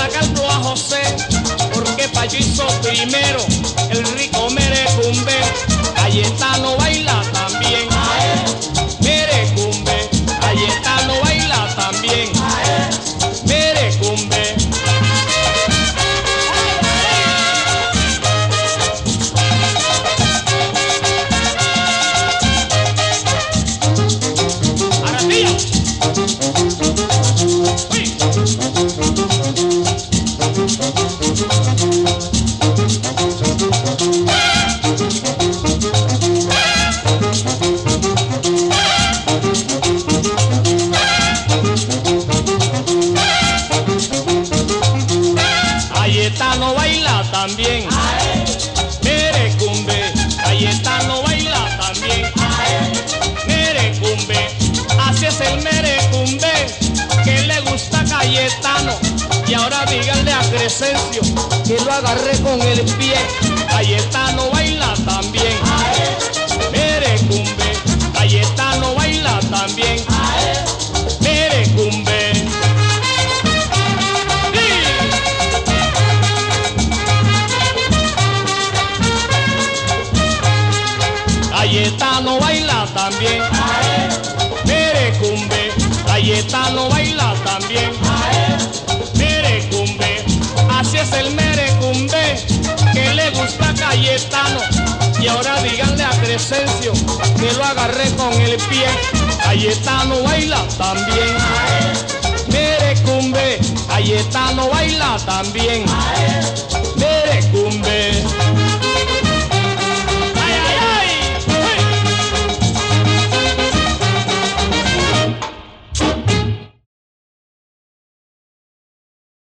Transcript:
sacarlo a José, porque Pacho hizo primero el rico merecumbe. Cayetano baila también, merecumbe. Cayetano baila también, merecumbe. Cayetano baila también, merecumbe. Cayetano baila también, merecumbe. Así es el merecumbe que le gusta a Cayetano. Y ahora díganle a Crescencio que lo agarré con el pie. Cayetano baila también, merecumbe. Cayetano baila también, merecumbe. Cayetano baila también, merecumbe. Cayetano baila también, merecumbe. Así es el merecumbe que le gusta a Cayetano. Y ahora díganle a Crescencio que lo agarré con el pie. Cayetano baila también, merecumbe. Cayetano baila también.